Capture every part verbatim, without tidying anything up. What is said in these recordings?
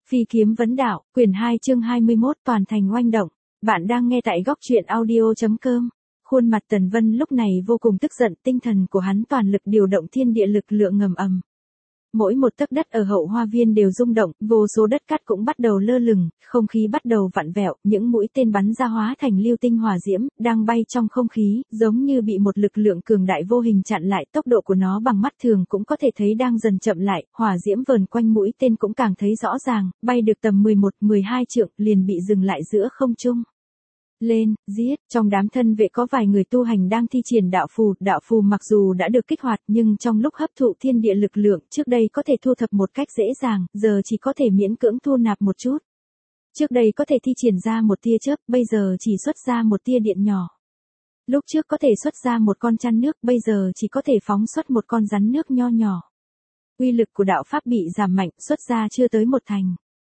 Phi kiếm vấn đạo, quyển hai chương hai mươi mốt toàn thành oanh động. Bạn đang nghe tại góc truyện audio chấm com. Khuôn mặt Tần Vân lúc này vô cùng tức giận, tinh thần của hắn toàn lực điều động thiên địa lực lượng ngầm ầm. Mỗi một tấc đất ở hậu hoa viên đều rung động, vô số đất cát cũng bắt đầu lơ lửng, không khí bắt đầu vặn vẹo, những mũi tên bắn ra hóa thành lưu tinh hỏa diễm, đang bay trong không khí, giống như bị một lực lượng cường đại vô hình chặn lại, tốc độ của nó bằng mắt thường cũng có thể thấy đang dần chậm lại, hỏa diễm vờn quanh mũi tên cũng càng thấy rõ ràng, bay được tầm mười một, mười hai trượng, liền bị dừng lại giữa không trung. Lên, giết, trong đám thân vệ có vài người tu hành đang thi triển đạo phù, đạo phù mặc dù đã được kích hoạt nhưng trong lúc hấp thụ thiên địa lực lượng trước đây có thể thu thập một cách dễ dàng, giờ chỉ có thể miễn cưỡng thu nạp một chút. Trước đây có thể thi triển ra một tia chớp, bây giờ chỉ xuất ra một tia điện nhỏ. Lúc trước có thể xuất ra một con chăn nước, bây giờ chỉ có thể phóng xuất một con rắn nước nho nhỏ. Uy lực của đạo pháp bị giảm mạnh, xuất ra chưa tới một thành.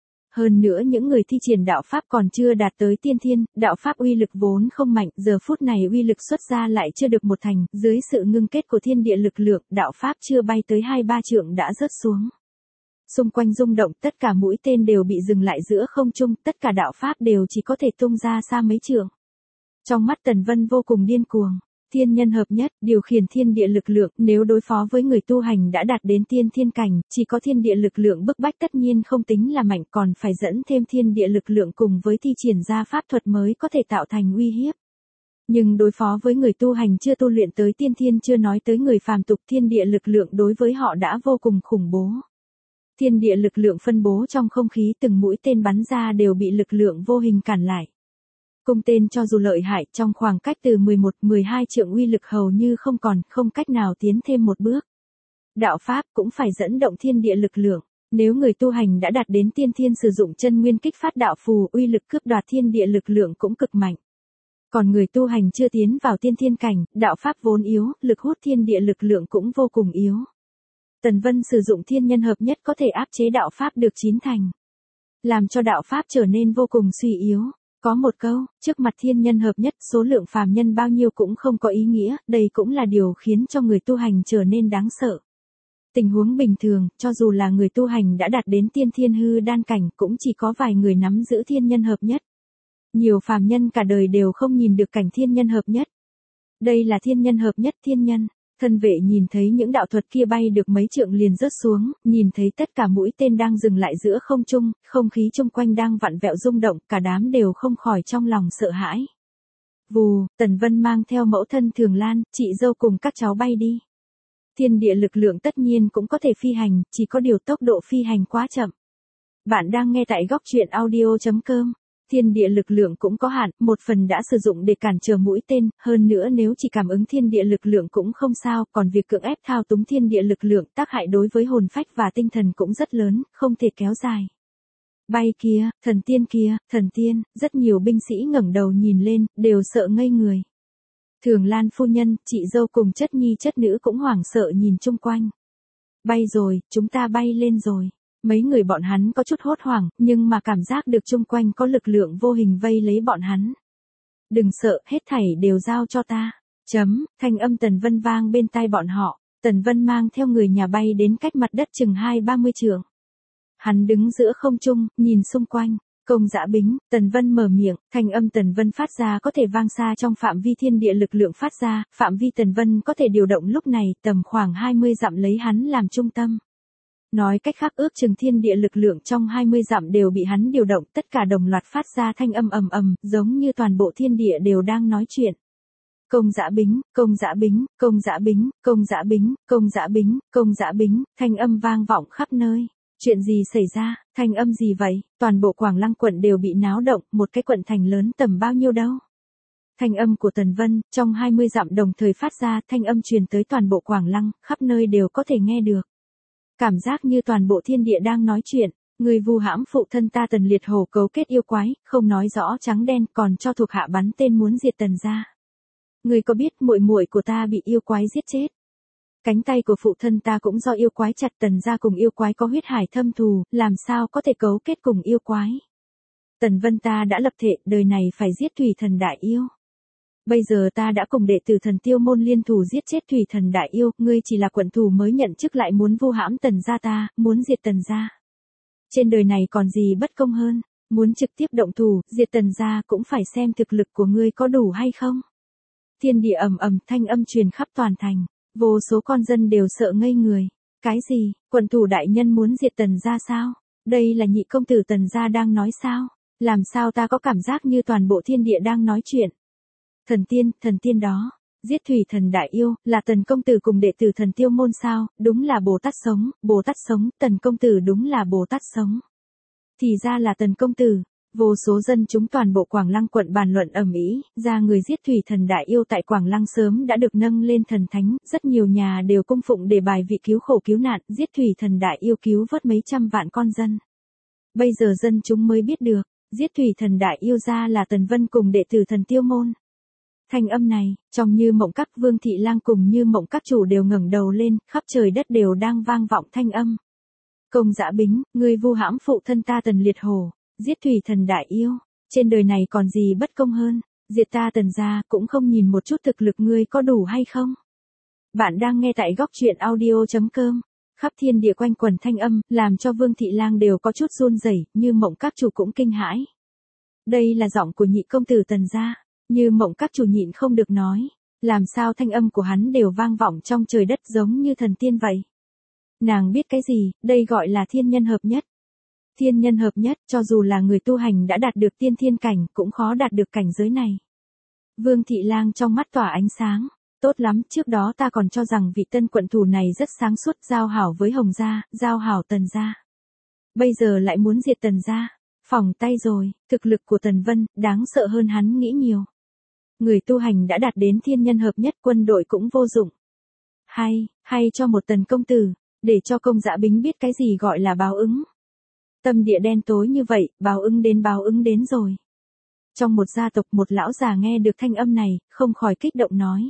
Hơn nữa những người thi triển đạo pháp còn chưa đạt tới tiên thiên, đạo pháp uy lực vốn không mạnh, giờ phút này uy lực xuất ra lại chưa được một thành, dưới sự ngưng kết của thiên địa lực lượng, đạo pháp chưa bay tới hai ba trượng đã rớt xuống. Xung quanh rung động, tất cả mũi tên đều bị dừng lại giữa không trung, tất cả đạo pháp đều chỉ có thể tung ra xa mấy trượng. Trong mắt Tần Vân vô cùng điên cuồng. Thiên nhân hợp nhất, điều khiển thiên địa lực lượng, nếu đối phó với người tu hành đã đạt đến tiên thiên cảnh, chỉ có thiên địa lực lượng bức bách tất nhiên không tính là mạnh, còn phải dẫn thêm thiên địa lực lượng cùng với thi triển ra pháp thuật mới có thể tạo thành uy hiếp. Nhưng đối phó với người tu hành chưa tu luyện tới tiên thiên, chưa nói tới người phàm tục, thiên địa lực lượng đối với họ đã vô cùng khủng bố. Thiên địa lực lượng phân bố trong không khí, từng mũi tên bắn ra đều bị lực lượng vô hình cản lại. Cung tên cho dù lợi hại, trong khoảng cách từ mười một, mười hai trượng uy lực hầu như không còn, không cách nào tiến thêm một bước. Đạo pháp cũng phải dẫn động thiên địa lực lượng, nếu người tu hành đã đạt đến tiên thiên sử dụng chân nguyên kích phát đạo phù, uy lực cướp đoạt thiên địa lực lượng cũng cực mạnh. Còn người tu hành chưa tiến vào tiên thiên cảnh, đạo pháp vốn yếu, lực hút thiên địa lực lượng cũng vô cùng yếu. Tần Vân sử dụng thiên nhân hợp nhất có thể áp chế đạo pháp được chín thành, làm cho đạo pháp trở nên vô cùng suy yếu. Có một câu, trước mặt thiên nhân hợp nhất, số lượng phàm nhân bao nhiêu cũng không có ý nghĩa, đây cũng là điều khiến cho người tu hành trở nên đáng sợ. Tình huống bình thường, cho dù là người tu hành đã đạt đến tiên thiên hư đan cảnh, cũng chỉ có vài người nắm giữ thiên nhân hợp nhất. Nhiều phàm nhân cả đời đều không nhìn được cảnh thiên nhân hợp nhất. Đây là thiên nhân hợp nhất thiên nhân. Thân vệ nhìn thấy những đạo thuật kia bay được mấy trượng liền rớt xuống, nhìn thấy tất cả mũi tên đang dừng lại giữa không trung, không khí chung quanh đang vặn vẹo rung động, cả đám đều không khỏi trong lòng sợ hãi. Vù, Tần Vân mang theo mẫu thân Thường Lan, chị dâu cùng các cháu bay đi. Thiên địa lực lượng tất nhiên cũng có thể phi hành, chỉ có điều tốc độ phi hành quá chậm. Bạn đang nghe tại góc truyện audio chấm com. Thiên địa lực lượng cũng có hạn, một phần đã sử dụng để cản trở mũi tên, hơn nữa nếu chỉ cảm ứng thiên địa lực lượng cũng không sao, còn việc cưỡng ép thao túng thiên địa lực lượng tác hại đối với hồn phách và tinh thần cũng rất lớn, không thể kéo dài. Bay kia, thần tiên kia, thần tiên, rất nhiều binh sĩ ngẩng đầu nhìn lên, đều sợ ngây người. Thường Lan phu nhân, chị dâu cùng chất nhi chất nữ cũng hoảng sợ nhìn chung quanh. Bay rồi, chúng ta bay lên rồi. Mấy người bọn hắn có chút hốt hoảng, nhưng mà cảm giác được chung quanh có lực lượng vô hình vây lấy bọn hắn. Đừng sợ, hết thảy đều giao cho ta. Chấm, thanh âm Tần Vân vang bên tai bọn họ. Tần Vân mang theo người nhà bay đến cách mặt đất chừng hai ba mươi trượng. Hắn đứng giữa không trung, nhìn xung quanh. Công Dã Bính, Tần Vân mở miệng, thanh âm Tần Vân phát ra có thể vang xa trong phạm vi thiên địa lực lượng phát ra, phạm vi Tần Vân có thể điều động lúc này tầm khoảng hai mươi dặm lấy hắn làm trung tâm. Nói cách khác ước chừng thiên địa lực lượng trong hai mươi dặm đều bị hắn điều động, tất cả đồng loạt phát ra thanh âm ầm ầm, giống như toàn bộ thiên địa đều đang nói chuyện. Công Dã Bính, Công Dã Bính, Công Dã Bính, Công Dã Bính, Công Dã Bính, Công Dã Bính, thanh âm vang vọng khắp nơi. Chuyện gì xảy ra, thanh âm gì vậy? Toàn bộ Quảng Lăng quận đều bị náo động, một cái quận thành lớn tầm bao nhiêu đâu? Thanh âm của Tần Vân, trong hai mươi dặm đồng thời phát ra, thanh âm truyền tới toàn bộ Quảng Lăng, khắp nơi đều có thể nghe được. Cảm giác như toàn bộ thiên địa đang nói chuyện, người vu hãm phụ thân ta Tần Liệt Hổ cấu kết yêu quái, không nói rõ trắng đen, còn cho thuộc hạ bắn tên muốn diệt Tần gia. Người có biết muội muội của ta bị yêu quái giết chết? Cánh tay của phụ thân ta cũng do yêu quái chặt, Tần gia cùng yêu quái có huyết hải thâm thù, làm sao có thể cấu kết cùng yêu quái? Tần Vân ta đã lập thể, đời này phải giết Thủy Thần Đại Yêu. Bây giờ ta đã cùng đệ tử Thần Tiêu môn liên thủ giết chết Thủy Thần Đại Yêu, ngươi chỉ là quận thủ mới nhận chức lại muốn vu hãm Tần gia ta, muốn diệt Tần gia. Trên đời này còn gì bất công hơn, muốn trực tiếp động thủ, diệt Tần gia cũng phải xem thực lực của ngươi có đủ hay không. Thiên địa ầm ầm, thanh âm truyền khắp toàn thành, vô số con dân đều sợ ngây người. Cái gì, quận thủ đại nhân muốn diệt Tần gia sao? Đây là nhị công tử Tần gia đang nói sao? Làm sao ta có cảm giác như toàn bộ thiên địa đang nói chuyện? Thần tiên, thần tiên đó, giết thủy thần đại yêu, là Tần công tử cùng đệ tử Thần Tiêu môn sao? Đúng là Bồ Tát sống, Bồ Tát sống, Tần công tử đúng là Bồ Tát sống. Thì ra là Tần công tử. Vô số dân chúng toàn bộ Quảng Lăng quận bàn luận ầm ĩ, ra người giết thủy thần đại yêu tại Quảng Lăng sớm đã được nâng lên thần thánh, rất nhiều nhà đều cung phụng để bài vị cứu khổ cứu nạn, giết thủy thần đại yêu cứu vớt mấy trăm vạn con dân. Bây giờ dân chúng mới biết được, giết thủy thần đại yêu ra là Tần Vân cùng đệ tử Thần Tiêu môn. Thanh âm này, trong Như Mộng Các, Vương Thị Lang cùng Như Mộng Các chủ đều ngẩng đầu lên, khắp trời đất đều đang vang vọng thanh âm. Công Dã Bính, ngươi vu hãm phụ thân ta Tần Liệt Hổ, giết thủy thần đại yêu, trên đời này còn gì bất công hơn, diệt ta Tần gia, cũng không nhìn một chút thực lực ngươi có đủ hay không. Bạn đang nghe tại góc truyện audio chấm com. Khắp thiên địa quanh quẩn thanh âm, làm cho Vương Thị Lang đều có chút run rẩy, Như Mộng Các chủ cũng kinh hãi. Đây là giọng của nhị công tử Tần gia. Như Mộng Các chủ nhịn không được nói, làm sao thanh âm của hắn đều vang vọng trong trời đất giống như thần tiên vậy. Nàng biết cái gì, đây gọi là thiên nhân hợp nhất. Thiên nhân hợp nhất, cho dù là người tu hành đã đạt được tiên thiên cảnh, cũng khó đạt được cảnh giới này. Vương Thị Lang trong mắt tỏa ánh sáng, tốt lắm, trước đó ta còn cho rằng vị tân quận thủ này rất sáng suốt, giao hảo với Hồng gia, giao hảo Tần gia. Bây giờ lại muốn diệt Tần gia, phỏng tay rồi, thực lực của Tần Vân, đáng sợ hơn hắn nghĩ nhiều. Người tu hành đã đạt đến thiên nhân hợp nhất, quân đội cũng vô dụng. Hay, hay cho một Tần công tử, để cho Công Dã Bính biết cái gì gọi là báo ứng. Tâm địa đen tối như vậy, báo ứng đến báo ứng đến rồi. Trong một gia tộc, một lão già nghe được thanh âm này, không khỏi kích động nói.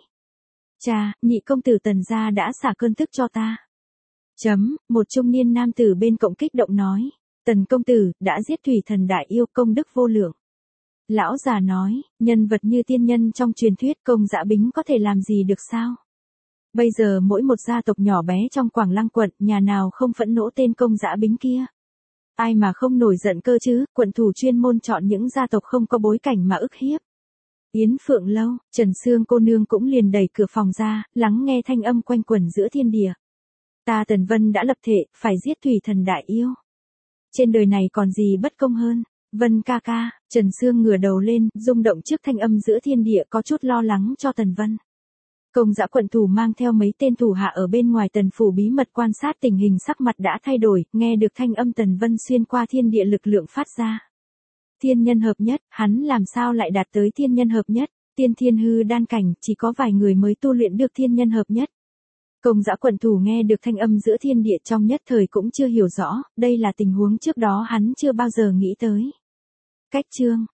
Cha, nhị công tử Tần gia đã xả cơn tức cho ta. Chấm, một trung niên nam tử bên cạnh kích động nói. Tần công tử, đã giết thủy thần đại yêu, công đức vô lượng. Lão già nói, nhân vật như tiên nhân trong truyền thuyết, Công Dã Bính có thể làm gì được sao? Bây giờ mỗi một gia tộc nhỏ bé trong Quảng Lăng quận, nhà nào không phẫn nộ tên Công Dã Bính kia? Ai mà không nổi giận cơ chứ, quận thủ chuyên môn chọn những gia tộc không có bối cảnh mà ức hiếp. Yến Phượng Lâu, Trần Sương cô nương cũng liền đẩy cửa phòng ra, lắng nghe thanh âm quanh quẩn giữa thiên địa. Ta Tần Vân đã lập thể, phải giết thủy thần đại yêu. Trên đời này còn gì bất công hơn. Vân ca ca, Trần Sương ngửa đầu lên, rung động trước thanh âm giữa thiên địa, có chút lo lắng cho Tần Vân. Công Dã quận thủ mang theo mấy tên thủ hạ ở bên ngoài Tần phủ bí mật quan sát tình hình, sắc mặt đã thay đổi, nghe được thanh âm Tần Vân xuyên qua thiên địa lực lượng phát ra. Thiên nhân hợp nhất, hắn làm sao lại đạt tới thiên nhân hợp nhất, tiên thiên hư đan cảnh, chỉ có vài người mới tu luyện được thiên nhân hợp nhất. Công Dã quận thủ nghe được thanh âm giữa thiên địa trong nhất thời cũng chưa hiểu rõ, đây là tình huống trước đó hắn chưa bao giờ nghĩ tới. Cách chương